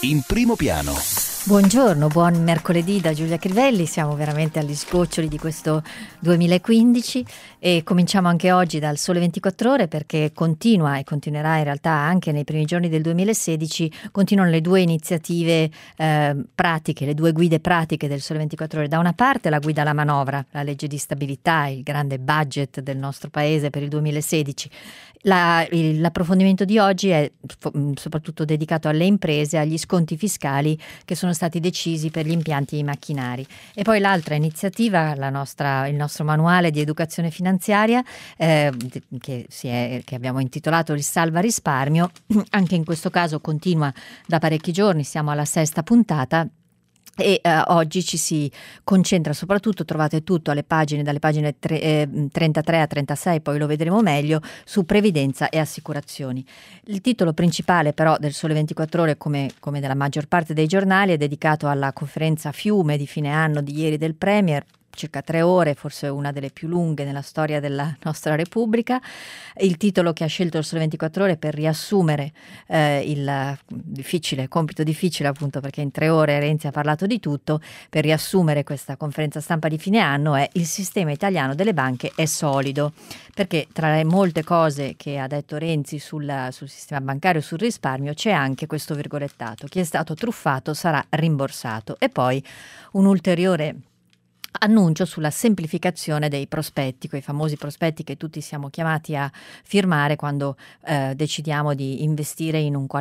In primo piano. Buongiorno, buon mercoledì da Giulia Crivelli, siamo veramente agli sgoccioli di questo 2015 e cominciamo anche oggi dal Sole 24 Ore perché continua e continuerà in realtà anche nei primi giorni del 2016, continuano le due iniziative pratiche, le due guide pratiche del Sole 24 Ore. Da una parte la guida alla manovra, la legge di stabilità, il grande budget del nostro paese per il 2016. L'approfondimento di oggi è soprattutto dedicato alle imprese, agli sconti fiscali che sono stati decisi per gli impianti e i macchinari. E poi l'altra iniziativa, il nostro manuale di educazione finanziaria che abbiamo intitolato il Salva Risparmio, anche in questo caso continua da parecchi giorni, siamo alla 6ª puntata. E oggi ci si concentra soprattutto, trovate tutto dalle pagine 33 a 36, poi lo vedremo meglio, su previdenza e assicurazioni. Il titolo principale però del Sole 24 Ore, come della maggior parte dei giornali, è dedicato alla conferenza fiume di fine anno di ieri del Premier, circa 3 ore, forse una delle più lunghe nella storia della nostra Repubblica. Il titolo che ha scelto il Sole 24 Ore per riassumere il compito difficile appunto perché in 3 ore Renzi ha parlato di tutto, per riassumere questa conferenza stampa di fine anno è: il sistema italiano delle banche è solido, perché tra le molte cose che ha detto Renzi sul sistema bancario, sul risparmio, c'è anche questo virgolettato: chi è stato truffato sarà rimborsato. E poi un ulteriore annuncio sulla semplificazione dei prospetti, quei famosi prospetti che tutti siamo chiamati a firmare quando decidiamo di investire in un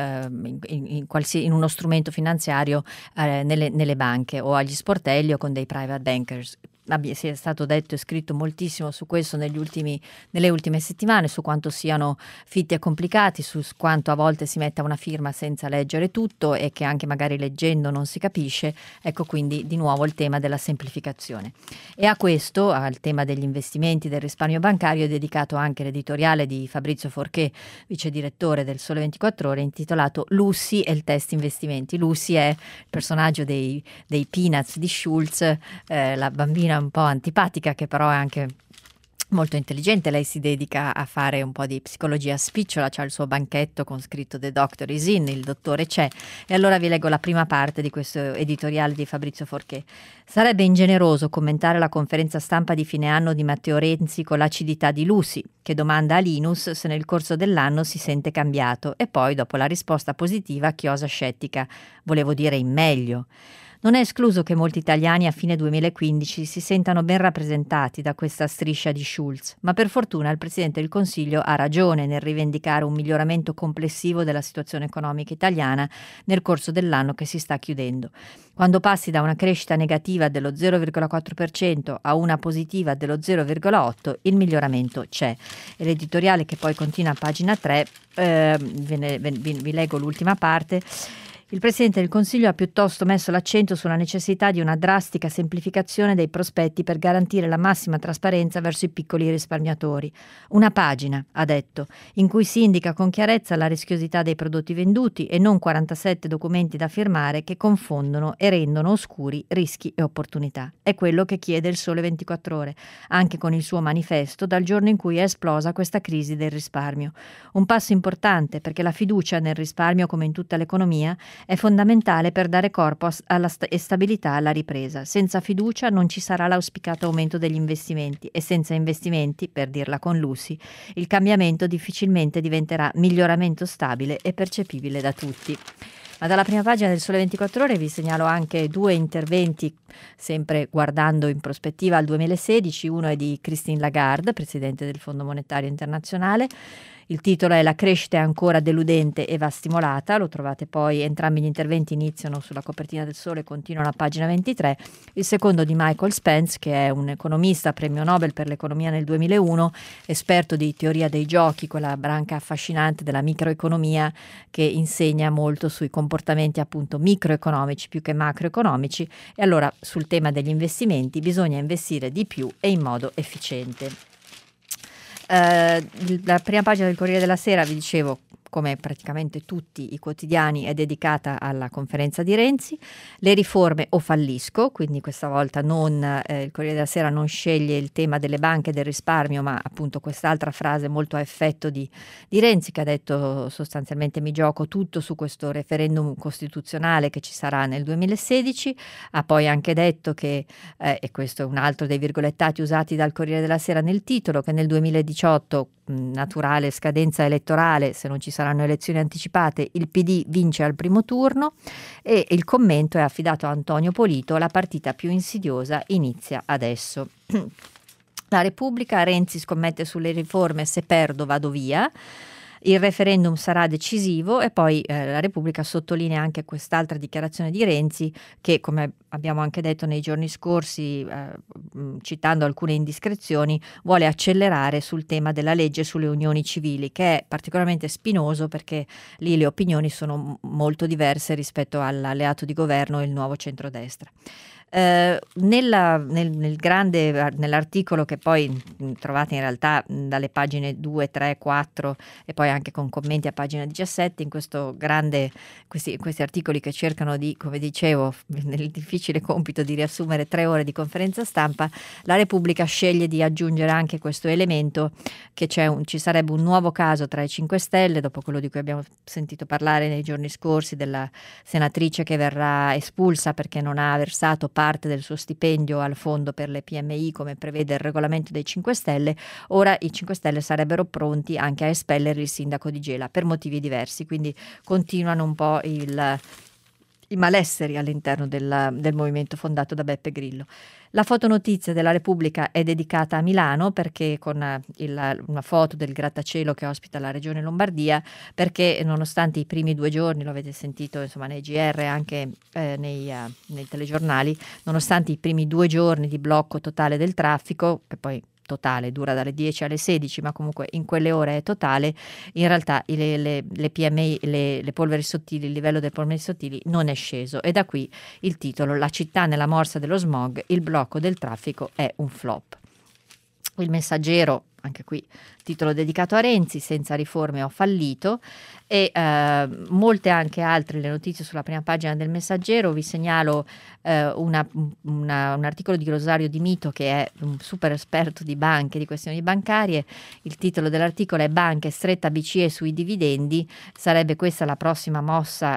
in uno strumento finanziario nelle banche o agli sportelli o con dei private bankers. Si è stato detto e scritto moltissimo su questo nelle ultime settimane, su quanto siano fitti e complicati, su quanto a volte si metta una firma senza leggere tutto e che anche magari leggendo non si capisce. Ecco quindi di nuovo il tema della semplificazione. E a questo, al tema degli investimenti, del risparmio bancario, è dedicato anche l'editoriale di Fabrizio Forché, vice direttore del Sole 24 Ore, intitolato Lucy e il test investimenti. Lucy è il personaggio dei Peanuts di Schulz, la bambina un po' antipatica che però è anche molto intelligente. Lei si dedica a fare un po' di psicologia spicciola, c'ha il suo banchetto con scritto The Doctor is in, il dottore c'è. E allora vi leggo la prima parte di questo editoriale di Fabrizio Forché. Sarebbe ingeneroso commentare la conferenza stampa di fine anno di Matteo Renzi con l'acidità di Lucy, che domanda a Linus se nel corso dell'anno si sente cambiato e poi, dopo la risposta positiva, chiosa scettica: volevo dire in meglio. Non è escluso che molti italiani a fine 2015 si sentano ben rappresentati da questa striscia di Schulz, ma per fortuna il Presidente del Consiglio ha ragione nel rivendicare un miglioramento complessivo della situazione economica italiana nel corso dell'anno che si sta chiudendo. Quando passi da una crescita negativa dello 0,4% a una positiva dello 0,8%, il miglioramento c'è. E l'editoriale, che poi continua a pagina 3, vi leggo l'ultima parte. Il Presidente del Consiglio ha piuttosto messo l'accento sulla necessità di una drastica semplificazione dei prospetti per garantire la massima trasparenza verso i piccoli risparmiatori. Una pagina, ha detto, in cui si indica con chiarezza la rischiosità dei prodotti venduti e non 47 documenti da firmare che confondono e rendono oscuri rischi e opportunità. È quello che chiede il Sole 24 Ore, anche con il suo manifesto, dal giorno in cui è esplosa questa crisi del risparmio. Un passo importante, perché la fiducia nel risparmio, come in tutta l'economia, è fondamentale per dare corpo e stabilità alla ripresa. Senza fiducia non ci sarà l'auspicato aumento degli investimenti e senza investimenti, per dirla con Lucy, il cambiamento difficilmente diventerà miglioramento stabile e percepibile da tutti. Ma dalla prima pagina del Sole 24 Ore vi segnalo anche 2 interventi, sempre guardando in prospettiva al 2016. Uno è di Christine Lagarde, Presidente del Fondo Monetario Internazionale. Il titolo è La crescita è ancora deludente e va stimolata. Lo trovate poi, entrambi gli interventi iniziano sulla copertina del Sole e continuano a pagina 23. Il secondo di Michael Spence, che è un economista, premio Nobel per l'economia nel 2001, esperto di teoria dei giochi, quella branca affascinante della microeconomia che insegna molto sui comportamenti appunto microeconomici più che macroeconomici. E allora sul tema degli investimenti bisogna investire di più e in modo efficiente. La prima pagina del Corriere della Sera, vi dicevo, come praticamente tutti i quotidiani, è dedicata alla conferenza di Renzi. Le riforme o fallisco, quindi questa volta il Corriere della Sera non sceglie il tema delle banche e del risparmio, ma appunto quest'altra frase molto a effetto di Renzi, che ha detto sostanzialmente: mi gioco tutto su questo referendum costituzionale che ci sarà nel 2016. Ha poi anche detto che, e questo è un altro dei virgolettati usati dal Corriere della Sera nel titolo, che nel 2018, naturale scadenza elettorale, se non ci saranno elezioni anticipate, il PD vince al primo turno, e il commento è affidato a Antonio Polito: la partita più insidiosa inizia adesso. La Repubblica: Renzi scommette sulle riforme, se perdo vado via. Il referendum sarà decisivo. E poi la Repubblica sottolinea anche quest'altra dichiarazione di Renzi che, come abbiamo anche detto nei giorni scorsi, citando alcune indiscrezioni, vuole accelerare sul tema della legge sulle unioni civili, che è particolarmente spinoso perché lì le opinioni sono molto diverse rispetto all'alleato di governo, il Nuovo Centrodestra. Nell'articolo, che poi trovate in realtà dalle pagine 2, 3, 4 e poi anche con commenti a pagina 17, in questo questi articoli che cercano di, come dicevo, nel difficile compito di riassumere 3 ore di conferenza stampa, la Repubblica sceglie di aggiungere anche questo elemento, che ci sarebbe un nuovo caso tra i 5 Stelle, dopo quello di cui abbiamo sentito parlare nei giorni scorsi, della senatrice che verrà espulsa perché non ha versato parte del suo stipendio al fondo per le PMI, come prevede il regolamento dei 5 Stelle. Ora i 5 Stelle sarebbero pronti anche a espellere il sindaco di Gela per motivi diversi, quindi continuano un po' i malesseri all'interno del movimento fondato da Beppe Grillo. La fotonotizia della Repubblica è dedicata a Milano, perché con una foto del grattacielo che ospita la regione Lombardia, perché nonostante i primi 2 giorni, lo avete sentito insomma nei GR e anche nei telegiornali, nonostante i primi 2 giorni di blocco totale del traffico, che poi totale dura dalle 10 alle 16, ma comunque in quelle ore è totale, in realtà le PMI, le polveri sottili, il livello delle polveri sottili non è sceso, e da qui il titolo: la città nella morsa dello smog, il blocco del traffico è un flop. Il Messaggero, anche qui titolo dedicato a Renzi: senza riforme ho fallito. E molte anche altre le notizie sulla prima pagina del Messaggero. Vi segnalo un articolo di Rosario Di Mito, che è un super esperto di banche, di questioni bancarie. Il titolo dell'articolo è: banche, stretta BCE sui dividendi. Sarebbe questa la prossima mossa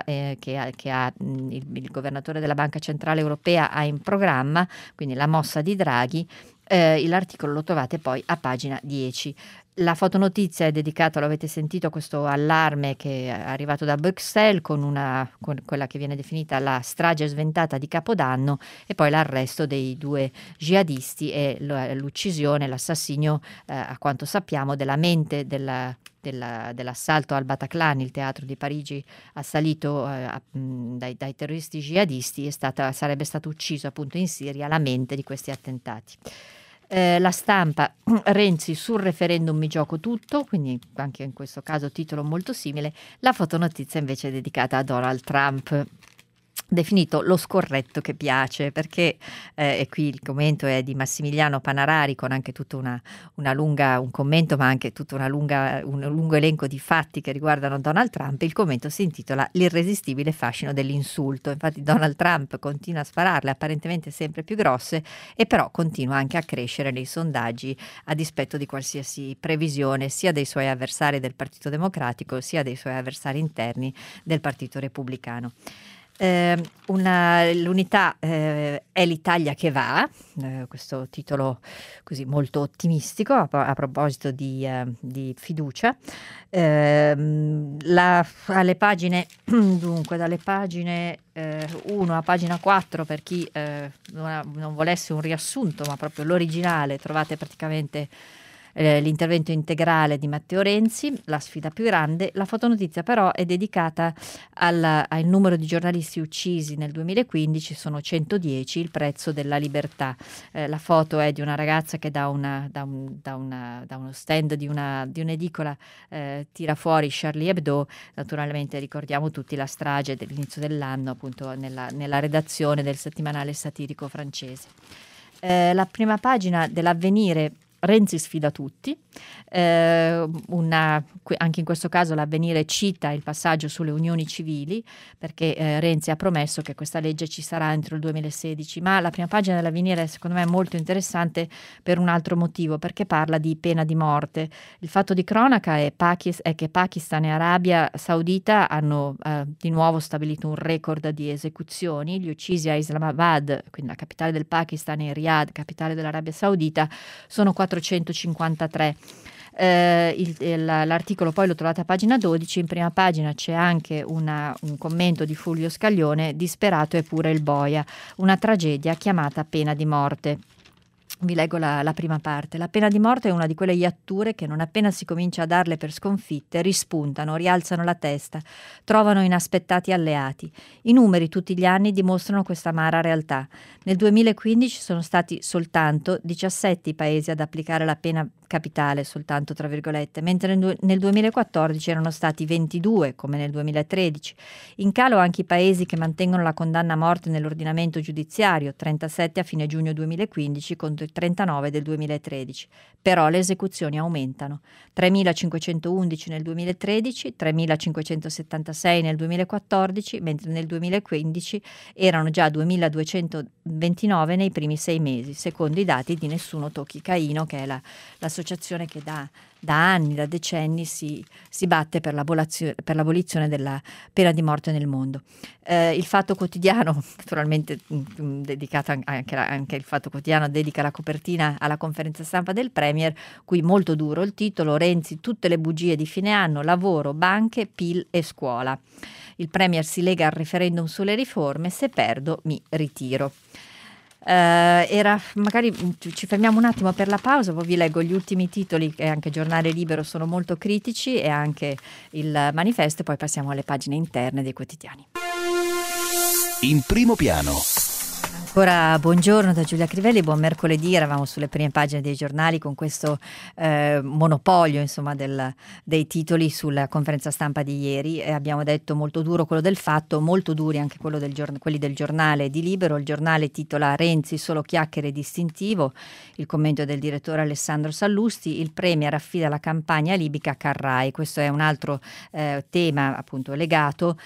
il governatore della Banca Centrale Europea ha in programma, quindi la mossa di Draghi. L'articolo lo trovate poi a pagina 10. La fotonotizia è dedicata, lo avete sentito, a questo allarme che è arrivato da Bruxelles con quella che viene definita la strage sventata di Capodanno, e poi l'arresto dei 2 jihadisti e l'uccisione, l'assassinio, a quanto sappiamo, della mente dell'assalto al Bataclan, il teatro di Parigi assalito dai terroristi jihadisti. Sarebbe stato ucciso appunto in Siria la mente di questi attentati. La Stampa: Renzi sul referendum mi gioco tutto, quindi anche in questo caso titolo molto simile. La fotonotizia invece è dedicata a Donald Trump, definito lo scorretto che piace, perché e qui il commento è di Massimiliano Panarari, con anche tutta un commento, ma anche tutta un lungo elenco di fatti che riguardano Donald Trump. Il commento si intitola: l'irresistibile fascino dell'insulto. Infatti Donald Trump continua a spararle, apparentemente sempre più grosse, e però continua anche a crescere nei sondaggi, a dispetto di qualsiasi previsione sia dei suoi avversari del Partito Democratico sia dei suoi avversari interni del Partito Repubblicano. L'Unità: è l'Italia che va, questo titolo così molto ottimistico a proposito di fiducia. Alle pagine dunque dalle pagine 1 a pagina 4, per chi non volesse un riassunto ma proprio l'originale, trovate praticamente l'intervento integrale di Matteo Renzi, la sfida più grande. La fotonotizia però è dedicata al numero di giornalisti uccisi nel 2015, sono 110, il prezzo della libertà. La foto è di una ragazza che da uno stand di un'edicola tira fuori Charlie Hebdo. Naturalmente ricordiamo tutti la strage dell'inizio dell'anno, appunto nella redazione del settimanale satirico francese. La prima pagina dell'Avvenire Renzi sfida tutti, anche in questo caso l'Avvenire cita il passaggio sulle unioni civili, perché Renzi ha promesso che questa legge ci sarà entro il 2016, ma la prima pagina dell'Avvenire secondo me è molto interessante per un altro motivo, perché parla di pena di morte. Il fatto di cronaca è che Pakistan e Arabia Saudita hanno di nuovo stabilito un record di esecuzioni. Gli uccisi a Islamabad, quindi la capitale del Pakistan, e Riyadh, capitale dell'Arabia Saudita, sono 453. L'articolo poi lo trovate a pagina 12, in prima pagina c'è anche un commento di Fulvio Scaglione: disperato è pure il boia, una tragedia chiamata pena di morte. Vi leggo la prima parte. La pena di morte è una di quelle iatture che non appena si comincia a darle per sconfitte rispuntano, rialzano la testa, trovano inaspettati alleati. I numeri tutti gli anni dimostrano questa amara realtà. Nel 2015 sono stati soltanto 17 i paesi ad applicare la pena capitale, soltanto tra virgolette, mentre nel 2014 erano stati 22, come nel 2013. In calo anche i paesi che mantengono la condanna a morte nell'ordinamento giudiziario, 37 a fine giugno 2015 contro i 39 del 2013. Però le esecuzioni aumentano. 3.511 nel 2013, 3.576 nel 2014, mentre nel 2015 erano già 2.229 nei primi 6 mesi, secondo i dati di Nessuno Tocchi Caino, che è l'associazione che da anni, da decenni si batte per l'abolizione della pena di morte nel mondo. Il Fatto Quotidiano, naturalmente dedicato anche il Fatto Quotidiano, dedica la copertina alla conferenza stampa del Premier, qui molto duro il titolo: Renzi, tutte le bugie di fine anno, lavoro, banche, PIL e scuola. Il Premier si lega al referendum sulle riforme: se perdo mi ritiro. Magari ci fermiamo un attimo per la pausa, poi vi leggo gli ultimi titoli, che anche Giornale Libero sono molto critici, e anche il Manifesto, e poi passiamo alle pagine interne dei quotidiani. In primo piano. Ancora buongiorno da Giulia Crivelli, buon mercoledì. Eravamo sulle prime pagine dei giornali con questo monopolio, insomma, dei titoli sulla conferenza stampa di ieri, e abbiamo detto molto duro quello del Fatto, molto duri anche quelli del Giornale di Libero. Il Giornale titola: Renzi solo chiacchiere distintivo, il commento del direttore Alessandro Sallusti: il Premier affida la campagna libica a Carrai. Questo è un altro tema appunto legato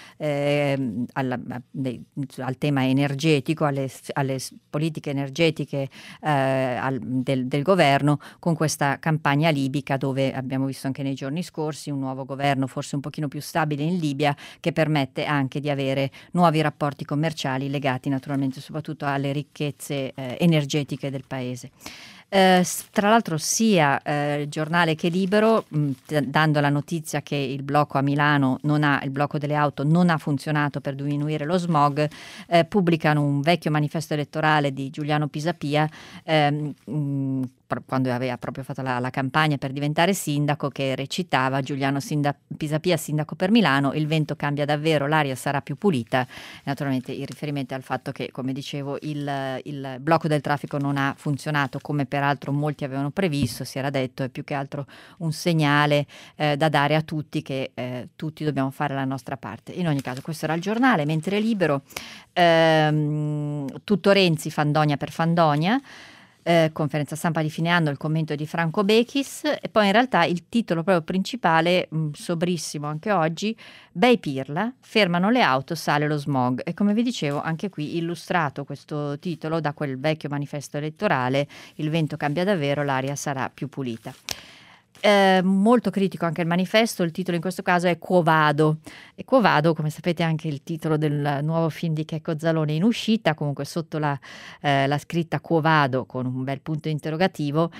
al tema energetico, alle politiche energetiche del governo, con questa campagna libica, dove abbiamo visto anche nei giorni scorsi un nuovo governo forse un pochino più stabile in Libia, che permette anche di avere nuovi rapporti commerciali legati naturalmente soprattutto alle ricchezze energetiche del paese. Tra l'altro sia Giornale che Libero, dando la notizia che il blocco a Milano il blocco delle auto non ha funzionato per diminuire lo smog, pubblicano un vecchio manifesto elettorale di Giuliano Pisapia, quando aveva proprio fatto la campagna per diventare sindaco, che recitava: Giuliano Pisapia sindaco per Milano, il vento cambia davvero, l'aria sarà più pulita. Naturalmente il riferimento è al fatto che, come dicevo, il blocco del traffico non ha funzionato come peraltro molti avevano previsto. Si era detto è più che altro un segnale da dare a tutti, che tutti dobbiamo fare la nostra parte. In ogni caso questo era il Giornale, mentre Libero, tutto Renzi, Fandonia per Fandonia. Conferenza stampa di fine anno, il commento di Franco Bechis, e poi in realtà il titolo proprio principale, sobrissimo anche oggi: bei pirla, fermano le auto, sale lo smog. E come vi dicevo, anche qui illustrato questo titolo da quel vecchio manifesto elettorale: il vento cambia davvero, l'aria sarà più pulita. Molto critico anche il Manifesto. Il titolo in questo caso è Quo Vado, e Quo Vado, come sapete, è anche il titolo del nuovo film di Checco Zalone in uscita. Comunque sotto la scritta Quo Vado con un bel punto interrogativo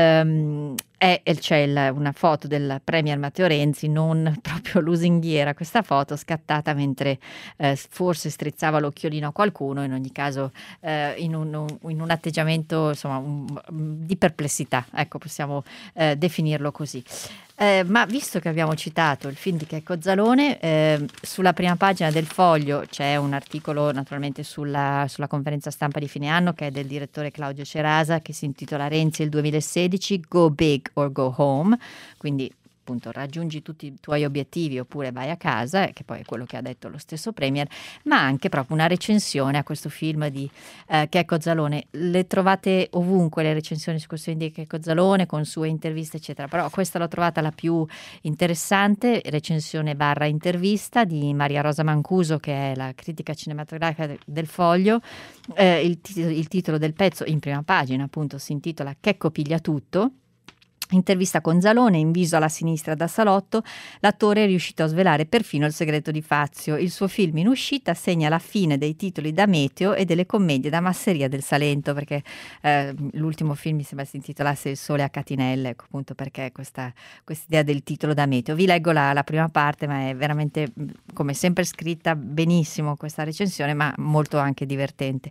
c'è una foto del Premier Matteo Renzi, non proprio lusinghiera questa foto, scattata mentre forse strizzava l'occhiolino a qualcuno, in ogni caso in un atteggiamento, insomma, di perplessità, ecco, possiamo definirlo così. Ma visto che abbiamo citato il film di Checco Zalone, sulla prima pagina del Foglio c'è un articolo naturalmente sulla conferenza stampa di fine anno, che è del direttore Claudio Cerasa, che si intitola: Renzi il 2016, Go Big or Go Home. Quindi appunto raggiungi tutti i tuoi obiettivi oppure vai a casa, che poi è quello che ha detto lo stesso Premier, ma anche proprio una recensione a questo film di Checco Zalone. Le trovate ovunque le recensioni su questo film di Checco Zalone con sue interviste eccetera, però questa l'ho trovata la più interessante, recensione barra intervista di Maria Rosa Mancuso, che è la critica cinematografica del Foglio. Il titolo del pezzo in prima pagina appunto si intitola Checco piglia tutto. Intervista con Zalone, in viso alla sinistra da salotto, l'attore è riuscito a svelare perfino il segreto di Fazio. Il suo film in uscita segna la fine dei titoli da meteo e delle commedie da masseria del Salento, perché l'ultimo film mi sembra si intitolasse Il sole a catinelle, ecco, appunto perché questa idea del titolo da meteo. Vi leggo la prima parte, ma è veramente, come sempre, scritta benissimo questa recensione, ma molto anche divertente.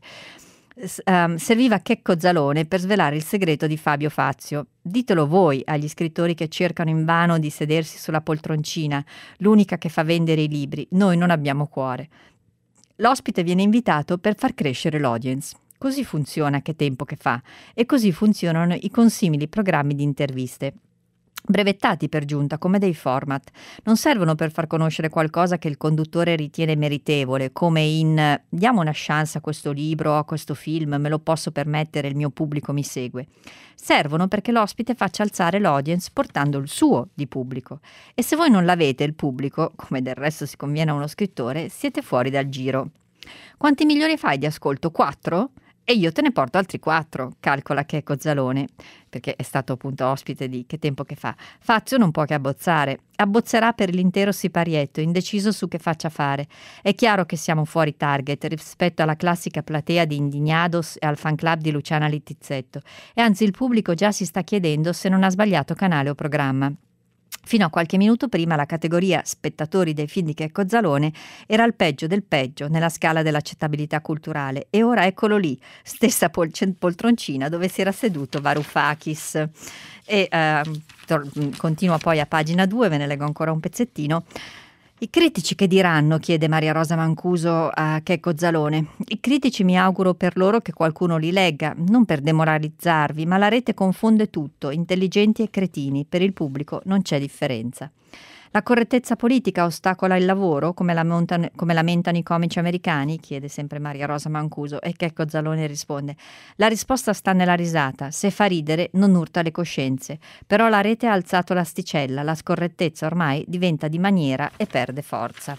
Serviva Checco Zalone per svelare il segreto di Fabio Fazio. Ditelo voi agli scrittori che cercano invano di sedersi sulla poltroncina, l'unica che fa vendere i libri. Noi non abbiamo cuore. L'ospite viene invitato per far crescere l'audience. Così funziona Che tempo che fa, e così funzionano i consimili programmi di interviste. Brevettati per giunta come dei format, non servono per far conoscere qualcosa che il conduttore ritiene meritevole, come in diamo una chance a questo libro o a questo film, me lo posso permettere, il mio pubblico mi segue. Servono perché l'ospite faccia alzare l'audience portando il suo di pubblico. E se voi non l'avete il pubblico, come del resto si conviene a uno scrittore, siete fuori dal giro. Quanti milioni fai di ascolto? 4? E io te ne porto altri 4, calcola Checco Zalone, perché è stato appunto ospite di Che tempo che fa. Fazio non può che abbozzare. Abbozzerà per l'intero siparietto, indeciso su che faccia fare. È chiaro che siamo fuori target rispetto alla classica platea di Indignados e al fan club di Luciana Littizzetto. E anzi il pubblico già si sta chiedendo se non ha sbagliato canale o programma. Fino a qualche minuto prima la categoria spettatori dei film di Checco Zalone era il peggio del peggio nella scala dell'accettabilità culturale, e ora eccolo lì, stessa poltroncina dove si era seduto Varoufakis. E continua poi a pagina 2, ve ne leggo ancora un pezzettino. I critici che diranno? Chiede Maria Rosa Mancuso a Checco Zalone. I critici mi auguro per loro che qualcuno li legga, non per demoralizzarvi, ma la rete confonde tutto, intelligenti e cretini, per il pubblico non c'è differenza. La correttezza politica ostacola il lavoro, come lamentano i comici americani? Chiede sempre Maria Rosa Mancuso, e Checco Zalone risponde: la risposta sta nella risata, se fa ridere non urta le coscienze, però la rete ha alzato l'asticella, la scorrettezza ormai diventa di maniera e perde forza.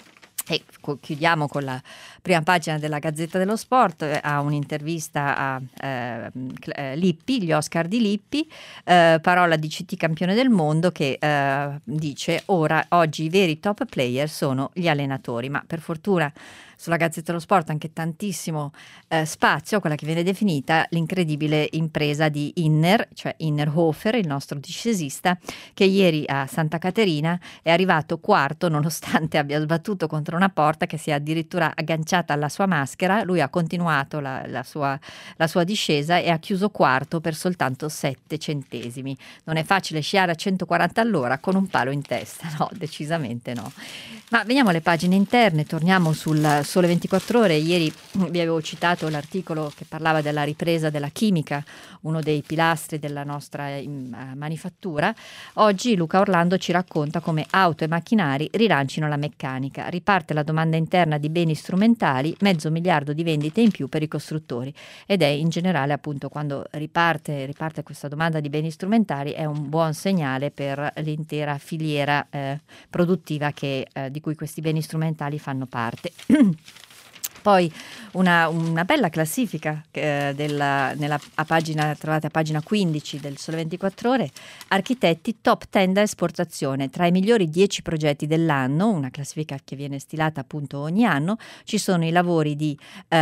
E chiudiamo con la prima pagina della Gazzetta dello Sport, a un'intervista a Lippi, gli Oscar di Lippi, parola di CT campione del mondo, che dice oggi i veri top player sono gli allenatori, ma per fortuna sulla Gazzetta dello Sport anche tantissimo spazio a quella che viene definita l'incredibile impresa di Inner, cioè Innerhofer, il nostro discesista, che ieri a Santa Caterina è arrivato quarto nonostante abbia sbattuto contro una porta che si è addirittura agganciata alla sua maschera. Lui ha continuato la sua discesa e ha chiuso quarto per soltanto 7 centesimi. Non è facile sciare a 140 all'ora con un palo in testa, no, decisamente no. Ma veniamo alle pagine interne, torniamo sul Sole 24 Ore. Ieri vi avevo citato l'articolo che parlava della ripresa della chimica, uno dei pilastri della nostra manifattura. Oggi Luca Orlando ci racconta come auto e macchinari rilancino la meccanica. Riparte la domanda interna di beni strumentali, 500 miliardi di vendite in più per i costruttori. Ed è in generale, appunto, quando riparte questa domanda di beni strumentali, è un buon segnale per l'intera filiera produttiva di cui questi beni strumentali fanno parte. Poi una bella classifica trovate a pagina 15 del Sole 24 Ore, architetti top 10 da esportazione, tra i migliori 10 progetti dell'anno, una classifica che viene stilata appunto ogni anno. Ci sono i lavori di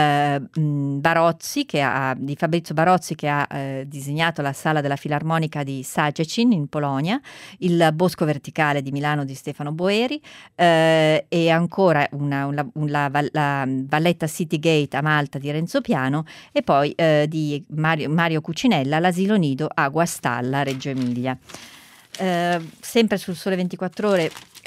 Fabrizio Barozzi, che ha disegnato la sala della Filarmonica di Szegecin in Polonia, il Bosco Verticale di Milano di Stefano Boeri, e ancora la Valletta City Gate a Malta di Renzo Piano, e poi di Mario Cucinella, l'asilo nido a Guastalla, Reggio Emilia. Sempre sul Sole 24 Ore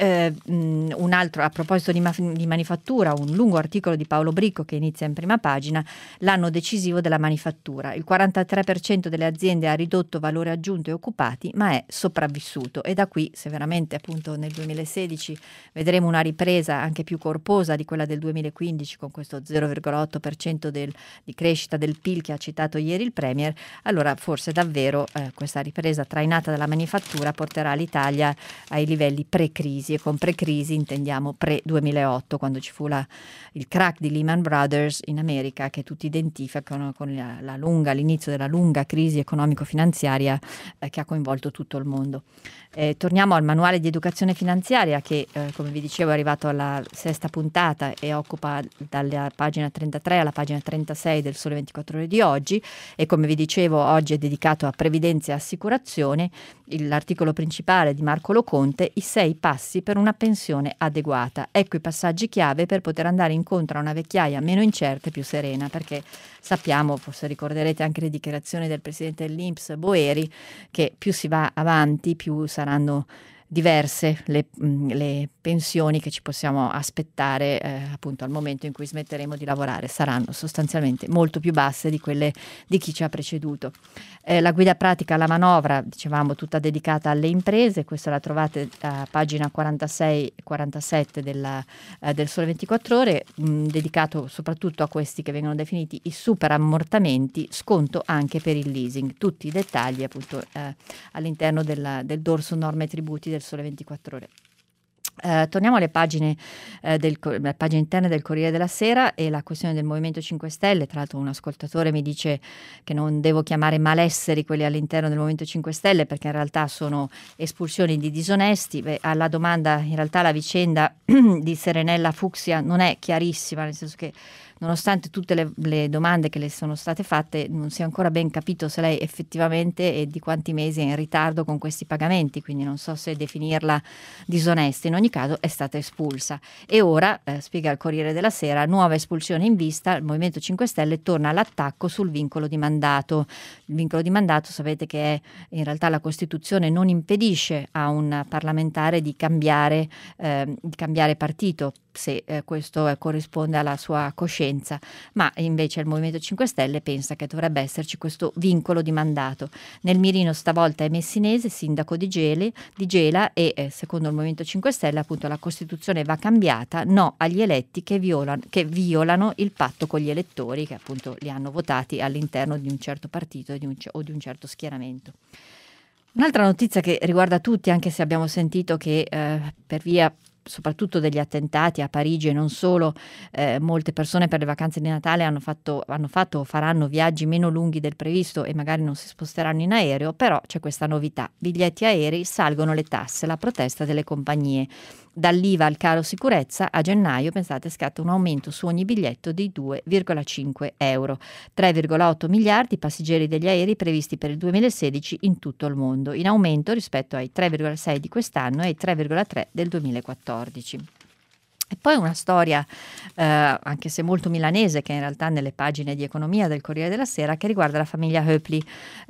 un altro, a proposito di manifattura, un lungo articolo di Paolo Bricco che inizia in prima pagina, l'anno decisivo della manifattura. Il 43% delle aziende ha ridotto valore aggiunto e occupati, ma è sopravvissuto, e da qui, se veramente appunto nel 2016 vedremo una ripresa anche più corposa di quella del 2015 con questo 0,8% di crescita del PIL che ha citato ieri il Premier, allora forse davvero questa ripresa trainata dalla manifattura porterà l'Italia ai livelli pre-crisi, e con pre-crisi intendiamo pre-2008, quando ci fu il crack di Lehman Brothers in America, che tutti identificano con l'inizio della lunga crisi economico-finanziaria che ha coinvolto tutto il mondo. Torniamo al manuale di educazione finanziaria che, come vi dicevo, è arrivato alla sesta puntata e occupa dalla pagina 33 alla pagina 36 del Sole 24 Ore di oggi, e come vi dicevo oggi è dedicato a previdenza e assicurazione. L'articolo principale di Marco Loconte, i 6 passi per una pensione adeguata. Ecco i passaggi chiave per poter andare incontro a una vecchiaia meno incerta e più serena, perché sappiamo, forse ricorderete anche le dichiarazioni del presidente dell'INPS Boeri, che più si va avanti più saranno diverse le pensioni che ci possiamo aspettare appunto al momento in cui smetteremo di lavorare. Saranno sostanzialmente molto più basse di quelle di chi ci ha preceduto. La guida pratica alla manovra, dicevamo, tutta dedicata alle imprese. Questa la trovate a pagina 46 e 47 del Sole 24 Ore, dedicato soprattutto a questi che vengono definiti i super ammortamenti, sconto anche per il leasing. Tutti i dettagli appunto all'interno del dorso norme e tributi del Sole 24 Ore. Torniamo alle pagine interne del Corriere della Sera e la questione del Movimento 5 Stelle. Tra l'altro un ascoltatore mi dice che non devo chiamare malesseri quelli all'interno del Movimento 5 Stelle, perché in realtà sono espulsioni di disonesti. Alla domanda, in realtà la vicenda di Serenella Fucsia non è chiarissima, nel senso che nonostante tutte le domande che le sono state fatte, non si è ancora ben capito se lei effettivamente e di quanti mesi è in ritardo con questi pagamenti, quindi non so se definirla disonesta. In ogni caso è stata espulsa e ora, spiega il Corriere della Sera, nuova espulsione in vista, il Movimento 5 Stelle torna all'attacco sul vincolo di mandato. Il vincolo di mandato, sapete che è, in realtà la Costituzione non impedisce a un parlamentare di cambiare partito, se questo corrisponde alla sua coscienza, ma invece il Movimento 5 Stelle pensa che dovrebbe esserci questo vincolo di mandato. Nel mirino stavolta è Messinese, sindaco di Gela, e secondo il Movimento 5 Stelle appunto la Costituzione va cambiata, no agli eletti che violano il patto con gli elettori che appunto li hanno votati all'interno di un certo partito o di un certo schieramento. Un'altra notizia che riguarda tutti, anche se abbiamo sentito che per via soprattutto degli attentati a Parigi e non solo, molte persone per le vacanze di Natale hanno fatto o faranno viaggi meno lunghi del previsto e magari non si sposteranno in aereo, però c'è questa novità: biglietti aerei, salgono le tasse, la protesta delle compagnie. Dall'IVA al caro sicurezza, a gennaio, pensate, scatta un aumento su ogni biglietto di 2,5 euro. 3,8 miliardi i passeggeri degli aerei previsti per il 2016 in tutto il mondo, in aumento rispetto ai 3,6 di quest'anno e ai 3,3 del 2014. E poi una storia, anche se molto milanese, che in realtà nelle pagine di economia del Corriere della Sera, che riguarda la famiglia Hoepli,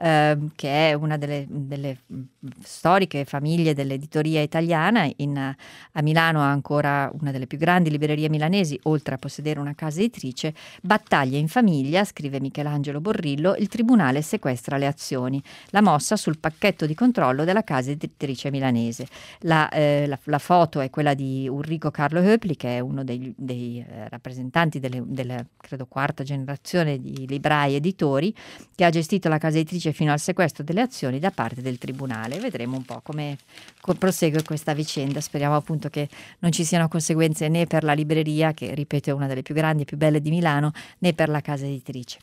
che è una delle storiche famiglie dell'editoria italiana. A Milano ha ancora una delle più grandi librerie milanesi, oltre a possedere una casa editrice. Battaglia in famiglia, scrive Michelangelo Borrillo, il tribunale sequestra le azioni. La mossa sul pacchetto di controllo della casa editrice milanese. La foto è quella di Ulrico Carlo Hoepli, che è uno dei rappresentanti della credo quarta generazione di librai editori, che ha gestito la casa editrice fino al sequestro delle azioni da parte del tribunale. Vedremo un po' come prosegue questa vicenda. Speriamo appunto che non ci siano conseguenze né per la libreria, che ripeto è una delle più grandi e più belle di Milano, né per la casa editrice.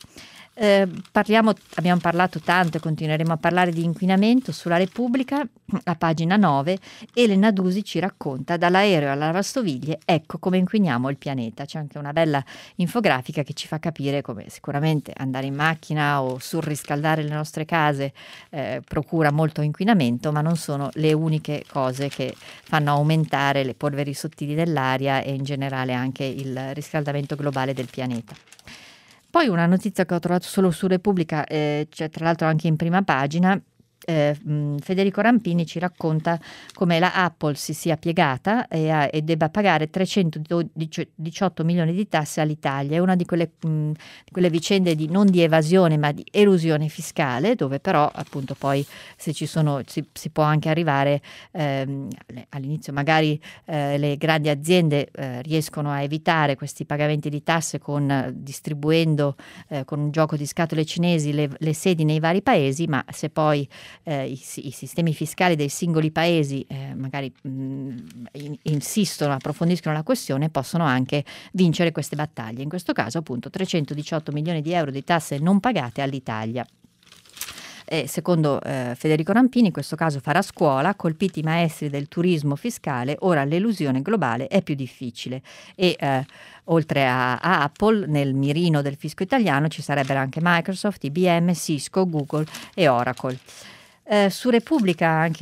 Abbiamo parlato tanto e continueremo a parlare di inquinamento sulla Repubblica, a pagina 9. Elena Dusi ci racconta: dall'aereo alla lavastoviglie, ecco come inquiniamo il pianeta. C'è anche una bella infografica che ci fa capire come sicuramente andare in macchina o surriscaldare le nostre case procura molto inquinamento, ma non sono le uniche cose che fanno aumentare le polveri sottili dell'aria e in generale anche il riscaldamento globale del pianeta. Poi una notizia che ho trovato solo su Repubblica, c'è tra l'altro anche in prima pagina, Federico Rampini ci racconta come la Apple si sia piegata e debba pagare 318 milioni di tasse all'Italia. È una di quelle vicende non di evasione ma di elusione fiscale, dove però appunto poi se ci sono si può anche arrivare all'inizio magari le grandi aziende riescono a evitare questi pagamenti di tasse distribuendo con un gioco di scatole cinesi le sedi nei vari paesi, ma se poi i sistemi fiscali dei singoli paesi magari insistono, approfondiscono la questione, possono anche vincere queste battaglie. In questo caso appunto 318 milioni di euro di tasse non pagate all'Italia. Secondo Federico Rampini in questo caso farà scuola, colpiti i maestri del turismo fiscale, ora l'elusione globale è più difficile e oltre a Apple nel mirino del fisco italiano ci sarebbero anche Microsoft, IBM, Cisco, Google e Oracle. Su Repubblica anche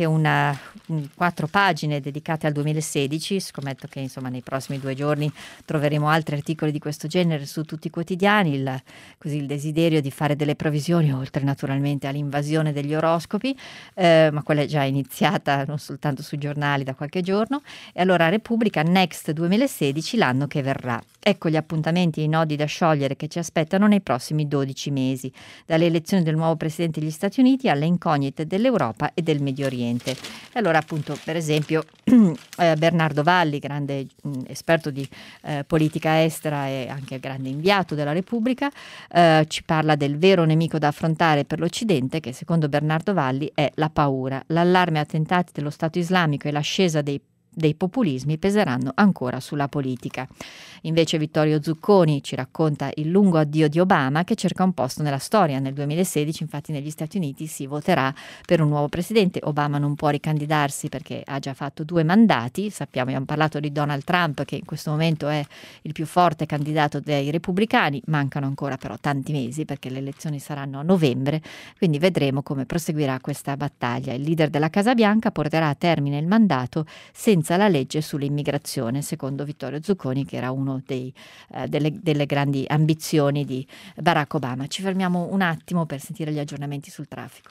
4 pagine dedicate al 2016, scommetto che insomma nei prossimi 2 giorni troveremo altri articoli di questo genere su tutti i quotidiani, il desiderio di fare delle previsioni, oltre naturalmente all'invasione degli oroscopi, ma quella è già iniziata non soltanto sui giornali da qualche giorno. E allora Repubblica, Next 2016, l'anno che verrà. Ecco gli appuntamenti e i nodi da sciogliere che ci aspettano nei prossimi 12 mesi, dalle elezioni del nuovo presidente degli Stati Uniti alle incognite dell'Europa e del Medio Oriente. E allora appunto per esempio Bernardo Valli, grande esperto di politica estera e anche grande inviato della Repubblica, ci parla del vero nemico da affrontare per l'Occidente, che secondo Bernardo Valli è la paura. L'allarme attentati dello Stato islamico e l'ascesa dei populismi peseranno ancora sulla politica. Invece Vittorio Zucconi ci racconta il lungo addio di Obama, che cerca un posto nella storia. Nel 2016 infatti negli Stati Uniti si voterà per un nuovo presidente. Obama non può ricandidarsi perché ha già fatto 2 mandati. Abbiamo parlato di Donald Trump, che in questo momento è il più forte candidato dei repubblicani. Mancano ancora però tanti mesi perché le elezioni saranno a novembre, quindi vedremo come proseguirà questa battaglia. Il leader della Casa Bianca porterà a termine il mandato senza la legge sull'immigrazione, secondo Vittorio Zucconi, che era uno delle grandi ambizioni di Barack Obama. Ci fermiamo un attimo per sentire gli aggiornamenti sul traffico.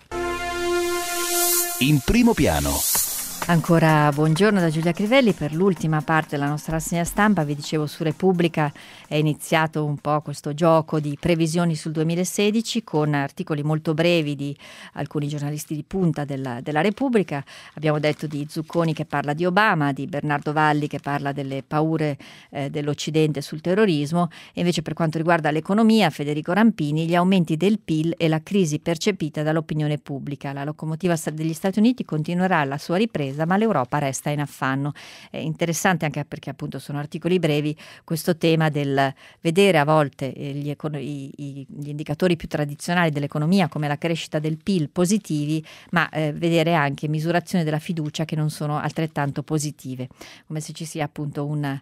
In primo piano. Ancora buongiorno da Giulia Crivelli per l'ultima parte della nostra rassegna stampa. Vi dicevo, su Repubblica è iniziato un po' questo gioco di previsioni sul 2016 con articoli molto brevi di alcuni giornalisti di punta della Repubblica. Abbiamo detto di Zucconi che parla di Obama, di Bernardo Valli che parla delle paure dell'Occidente sul terrorismo, e invece per quanto riguarda l'economia Federico Rampini, gli aumenti del PIL e la crisi percepita dall'opinione pubblica. La locomotiva degli Stati Uniti continuerà la sua ripresa, ma l'Europa resta in affanno. È interessante anche perché appunto sono articoli brevi questo tema del vedere a volte gli indicatori più tradizionali dell'economia come la crescita del PIL positivi, ma vedere anche misurazioni della fiducia che non sono altrettanto positive, come se ci sia appunto una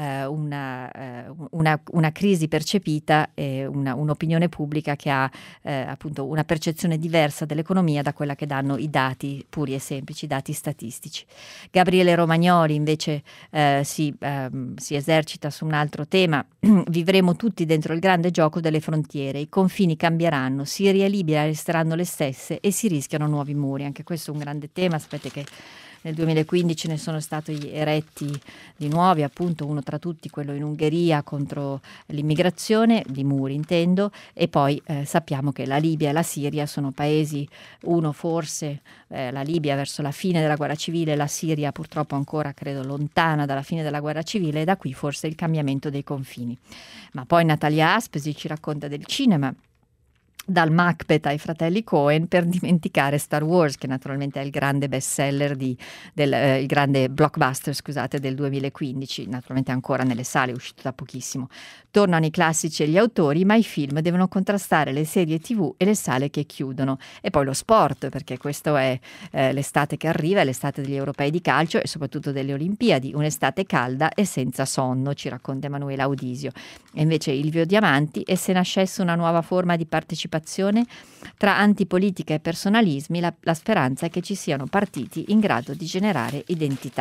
crisi percepita e un'opinione pubblica che ha appunto una percezione diversa dell'economia da quella che danno i dati puri e semplici, i dati statistici. Gabriele Romagnoli invece si esercita su un altro tema. Vivremo tutti dentro il grande gioco delle frontiere, i confini cambieranno, Siria e Libia resteranno le stesse e si rischiano nuovi muri. Anche questo è un grande tema. Sapete che nel 2015 ne sono stati eretti di nuovi, appunto uno tra tutti quello in Ungheria contro l'immigrazione, di muri intendo, e poi sappiamo che la Libia e la Siria sono paesi, uno forse la Libia verso la fine della guerra civile, la Siria purtroppo ancora credo lontana dalla fine della guerra civile, e da qui forse il cambiamento dei confini. Ma poi Natalia Aspesi ci racconta del cinema, dal Macbeth ai fratelli Coen, per dimenticare Star Wars, che naturalmente è il grande bestseller il grande blockbuster, scusate, del 2015, naturalmente ancora nelle sale, è uscito da pochissimo. Tornano i classici e gli autori, ma i film devono contrastare le serie TV e le sale che chiudono. E poi lo sport, perché questo è l'estate che arriva, è l'estate degli europei di calcio e soprattutto delle Olimpiadi, un'estate calda e senza sonno, ci racconta Emanuela Audisio. E invece Ilvio Diamanti, e se nascesse una nuova forma di partecipazione tra antipolitica e personalismi, la speranza è che ci siano partiti in grado di generare identità.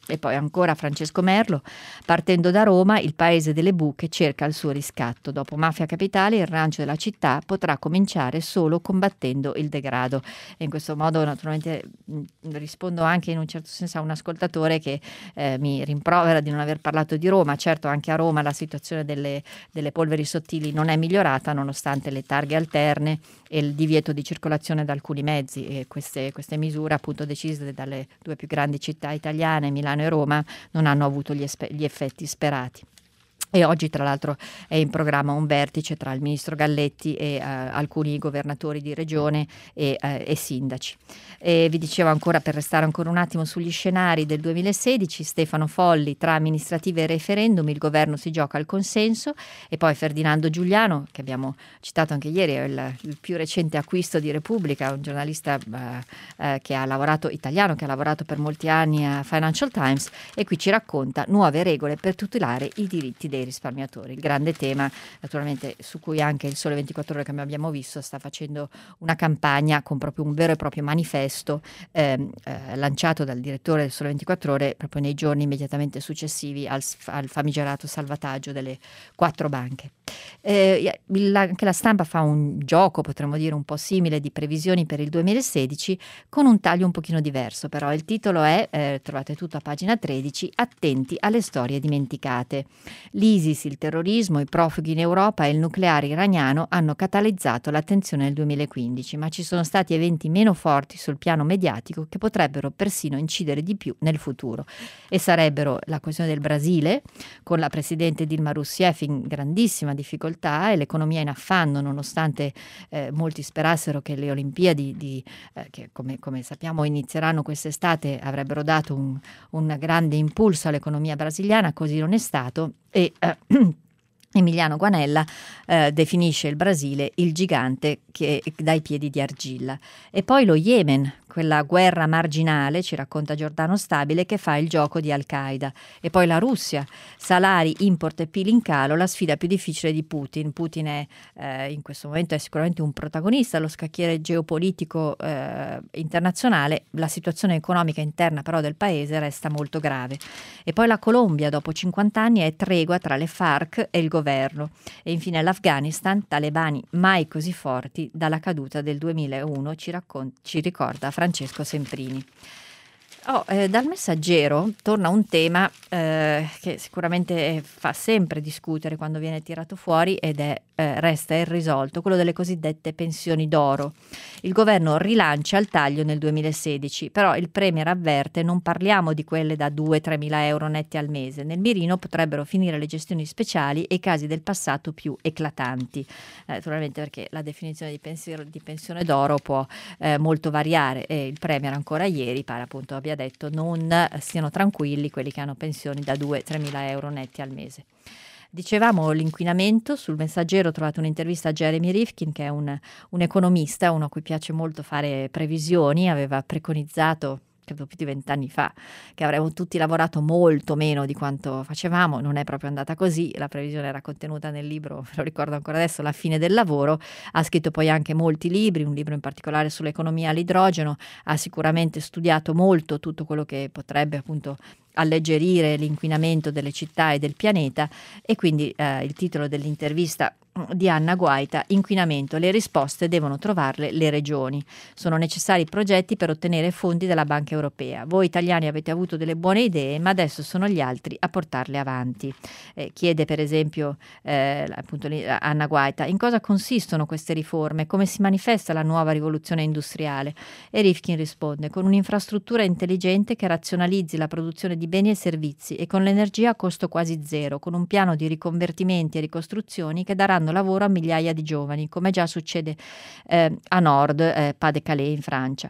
E poi ancora Francesco Merlo, partendo da Roma, il paese delle buche cerca il suo riscatto. Dopo Mafia Capitale, il rilancio della città potrà cominciare solo combattendo il degrado. E in questo modo naturalmente rispondo anche in un certo senso a un ascoltatore che mi rimprovera di non aver parlato di Roma. Certo, anche a Roma la situazione delle polveri sottili non è migliorata nonostante le targhe alterne e il divieto di circolazione da alcuni mezzi, e queste misure appunto decise dalle due più grandi città italiane, Milano e Roma, non hanno avuto gli effetti sperati. E oggi tra l'altro è in programma un vertice tra il ministro Galletti e alcuni governatori di regione e sindaci. E vi dicevo ancora, per restare ancora un attimo sugli scenari del 2016, Stefano Folli: tra amministrative e referendum il governo si gioca al consenso. E poi Ferdinando Giuliano, che abbiamo citato anche ieri, è il più recente acquisto di Repubblica, un giornalista che ha lavorato, italiano, che ha lavorato per molti anni a Financial Times, e qui ci racconta nuove regole per tutelare i diritti dei risparmiatori. Il grande tema naturalmente su cui anche il Sole 24 Ore, che abbiamo visto, sta facendo una campagna con proprio un vero e proprio manifesto lanciato dal direttore del Sole 24 Ore proprio nei giorni immediatamente successivi al famigerato salvataggio delle 4 banche. Anche la Stampa fa un gioco, potremmo dire un po' simile, di previsioni per il 2016 con un taglio un pochino diverso, però il titolo è, trovate tutto a pagina 13, attenti alle storie dimenticate. L'ISIS, il terrorismo, i profughi in Europa e il nucleare iraniano hanno catalizzato l'attenzione nel 2015, ma ci sono stati eventi meno forti sul piano mediatico che potrebbero persino incidere di più nel futuro, e sarebbero la questione del Brasile, con la presidente Dilma Rousseff in grandissima difficoltà e l'economia in affanno, nonostante molti sperassero che le Olimpiadi che come sappiamo inizieranno quest'estate avrebbero dato un grande impulso all'economia brasiliana. Così non è stato, e Emiliano Guanella definisce il Brasile il gigante che dai piedi di argilla. E poi lo Yemen, quella guerra marginale, ci racconta Giordano Stabile, che fa il gioco di Al-Qaeda. E poi la Russia, salari, import e PIL in calo, la sfida più difficile di Putin. Putin è in questo momento è sicuramente un protagonista, lo scacchiere geopolitico internazionale. La situazione economica interna però del paese resta molto grave. E poi la Colombia, dopo 50 anni, è tregua tra le FARC e il governo. E infine l'Afghanistan, talebani mai così forti dalla caduta del 2001, ci ricorda Francesco Semprini. Dal Messaggero torna un tema che sicuramente fa sempre discutere quando viene tirato fuori ed resta irrisolto, quello delle cosiddette pensioni d'oro. Il governo rilancia il taglio nel 2016, però il Premier avverte: non parliamo di quelle da 2-3 mila euro netti al mese, nel mirino potrebbero finire le gestioni speciali e i casi del passato più eclatanti. Naturalmente, perché la definizione di pensione d'oro può molto variare, e il Premier ancora ieri pare appunto abbia detto non stiano tranquilli quelli che hanno pensioni da 2-3 mila euro netti al mese. Dicevamo l'inquinamento. Sul Messaggero trovate un'intervista a Jeremy Rifkin, che è un economista, uno a cui piace molto fare previsioni. Aveva preconizzato, credo più di 20 anni fa, che avremmo tutti lavorato molto meno di quanto facevamo. Non è proprio andata così, la previsione era contenuta nel libro, ve lo ricordo ancora adesso, La fine del lavoro. Ha scritto poi anche molti libri, un libro in particolare sull'economia all'idrogeno. Ha sicuramente studiato molto tutto quello che potrebbe appunto alleggerire l'inquinamento delle città e del pianeta, e quindi il titolo dell'intervista di Anna Guaita: inquinamento, le risposte devono trovarle le regioni, sono necessari progetti per ottenere fondi dalla Banca Europea, voi italiani avete avuto delle buone idee ma adesso sono gli altri a portarle avanti. Chiede per esempio appunto Anna Guaita: in cosa consistono queste riforme, come si manifesta la nuova rivoluzione industriale? E Rifkin risponde: con un'infrastruttura intelligente che razionalizzi la produzione di beni e servizi e con l'energia a costo quasi zero, con un piano di riconvertimenti e ricostruzioni che daranno lavoro a migliaia di giovani, come già succede a Nord, Pas-de-Calais in Francia.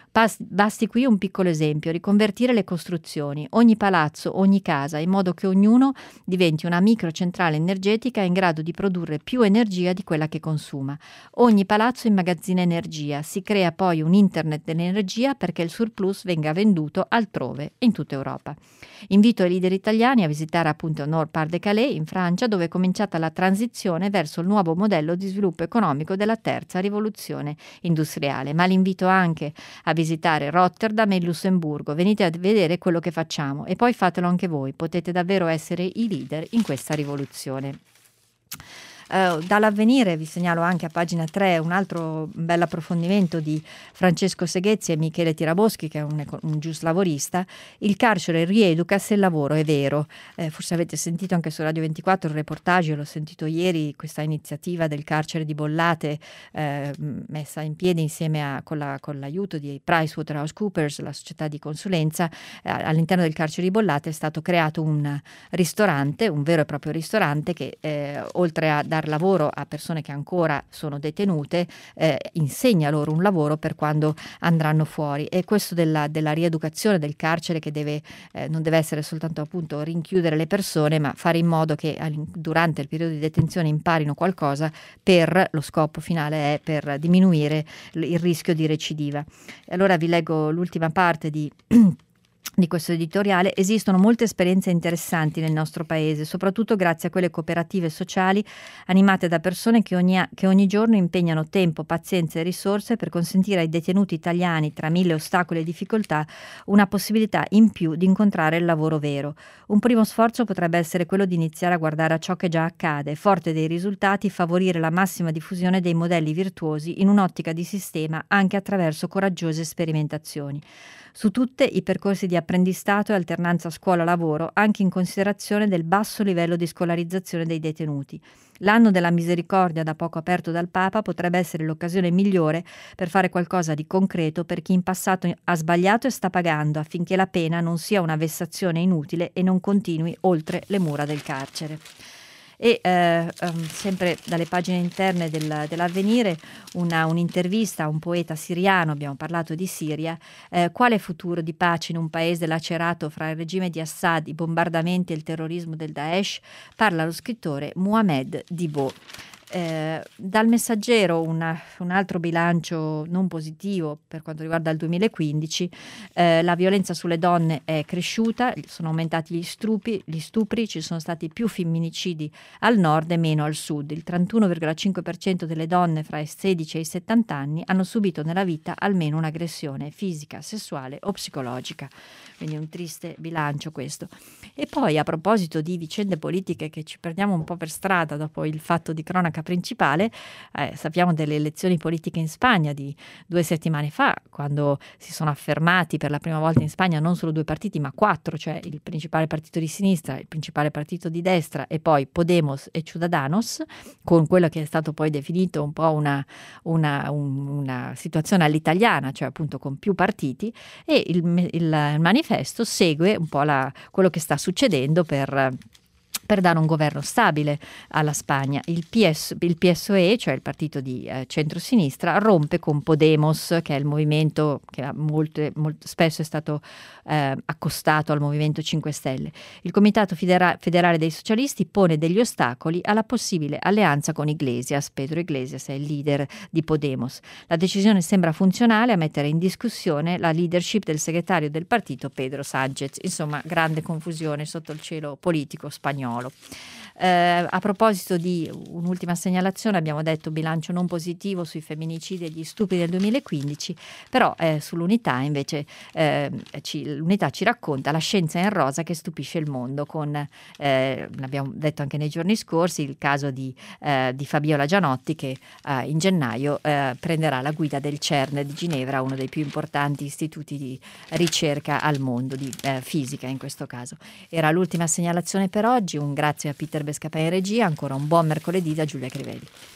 Basti qui un piccolo esempio: riconvertire le costruzioni, ogni palazzo, ogni casa, in modo che ognuno diventi una microcentrale energetica in grado di produrre più energia di quella che consuma. Ogni palazzo immagazzina energia, si crea poi un internet dell'energia perché il surplus venga venduto altrove in tutta Europa. Invito i leader italiani a visitare appunto Nord Pas-de-Calais in Francia, dove è cominciata la transizione verso il nuovo modello di sviluppo economico della terza rivoluzione industriale, ma l'invito anche a visitare visitare Rotterdam e il Lussemburgo, venite a vedere quello che facciamo e poi fatelo anche voi, potete davvero essere i leader in questa rivoluzione. Dall'Avvenire vi segnalo anche a pagina 3 un altro bel approfondimento di Francesco Seghezzi e Michele Tiraboschi, che è un giuslavorista. Il carcere rieduca se il lavoro è vero. Forse avete sentito anche su Radio 24 il reportage, l'ho sentito ieri, questa iniziativa del carcere di Bollate messa in piedi insieme con l'aiuto di PricewaterhouseCoopers, la società di consulenza. All'interno del carcere di Bollate è stato creato un ristorante, un vero e proprio ristorante che oltre a dar lavoro a persone che ancora sono detenute, insegna loro un lavoro per quando andranno fuori. E questo della rieducazione del carcere, che non deve essere soltanto appunto rinchiudere le persone, ma fare in modo che durante il periodo di detenzione imparino qualcosa, lo scopo finale è per diminuire il rischio di recidiva. Allora vi leggo l'ultima parte di questo editoriale. Esistono molte esperienze interessanti nel nostro paese, soprattutto grazie a quelle cooperative sociali animate da persone che ogni giorno impegnano tempo, pazienza e risorse per consentire ai detenuti italiani, tra mille ostacoli e difficoltà, una possibilità in più di incontrare il lavoro vero. Un primo sforzo potrebbe essere quello di iniziare a guardare a ciò che già accade, forte dei risultati, favorire la massima diffusione dei modelli virtuosi in un'ottica di sistema anche attraverso coraggiose sperimentazioni. Su tutte i percorsi di apprendistato e alternanza scuola-lavoro, anche in considerazione del basso livello di scolarizzazione dei detenuti. L'anno della misericordia da poco aperto dal Papa potrebbe essere l'occasione migliore per fare qualcosa di concreto per chi in passato ha sbagliato e sta pagando, affinché la pena non sia una vessazione inutile e non continui oltre le mura del carcere. E sempre dalle pagine interne dell'Avvenire un'intervista a un poeta siriano, abbiamo parlato di Siria, quale futuro di pace in un paese lacerato fra il regime di Assad, i bombardamenti e il terrorismo del Daesh, parla lo scrittore Mohamed Dibo. Dal Messaggero un altro bilancio non positivo per quanto riguarda il 2015. La violenza sulle donne è cresciuta, sono aumentati gli stupri, ci sono stati più femminicidi al nord e meno al sud. Il 31,5% delle donne fra i 16 e i 70 anni hanno subito nella vita almeno un'aggressione fisica, sessuale o psicologica. Quindi un triste bilancio questo. E poi, a proposito di vicende politiche che ci perdiamo un po' per strada dopo il fatto di cronaca principale, sappiamo delle elezioni politiche in Spagna di 2 settimane fa, quando si sono affermati per la prima volta in Spagna non solo 2 partiti ma 4, cioè il principale partito di sinistra, il principale partito di destra e poi Podemos e Ciudadanos, con quello che è stato poi definito un po' una situazione all'italiana, cioè appunto con più partiti, e il manifesto segue un po' quello che sta succedendo per dare un governo stabile alla Spagna. Il PSOE, cioè il partito di centrosinistra, rompe con Podemos, che è il movimento che molto spesso è stato accostato al Movimento 5 Stelle. Il Comitato Federale dei Socialisti pone degli ostacoli alla possibile alleanza con Iglesias. Pedro Iglesias è il leader di Podemos. La decisione sembra funzionale a mettere in discussione la leadership del segretario del partito Pedro Sánchez. Insomma, grande confusione sotto il cielo politico spagnolo. A proposito di un'ultima segnalazione, abbiamo detto bilancio non positivo sui femminicidi e gli stupri del 2015, però sull'Unità invece l'Unità ci racconta la scienza in rosa che stupisce il mondo, con l'abbiamo detto anche nei giorni scorsi, il caso di Fabiola Gianotti, che in gennaio prenderà la guida del CERN di Ginevra, uno dei più importanti istituti di ricerca al mondo, di fisica in questo caso. Era l'ultima segnalazione per oggi. Un grazie a Peter Bescapè in regia, ancora un buon mercoledì da Giulia Crivelli.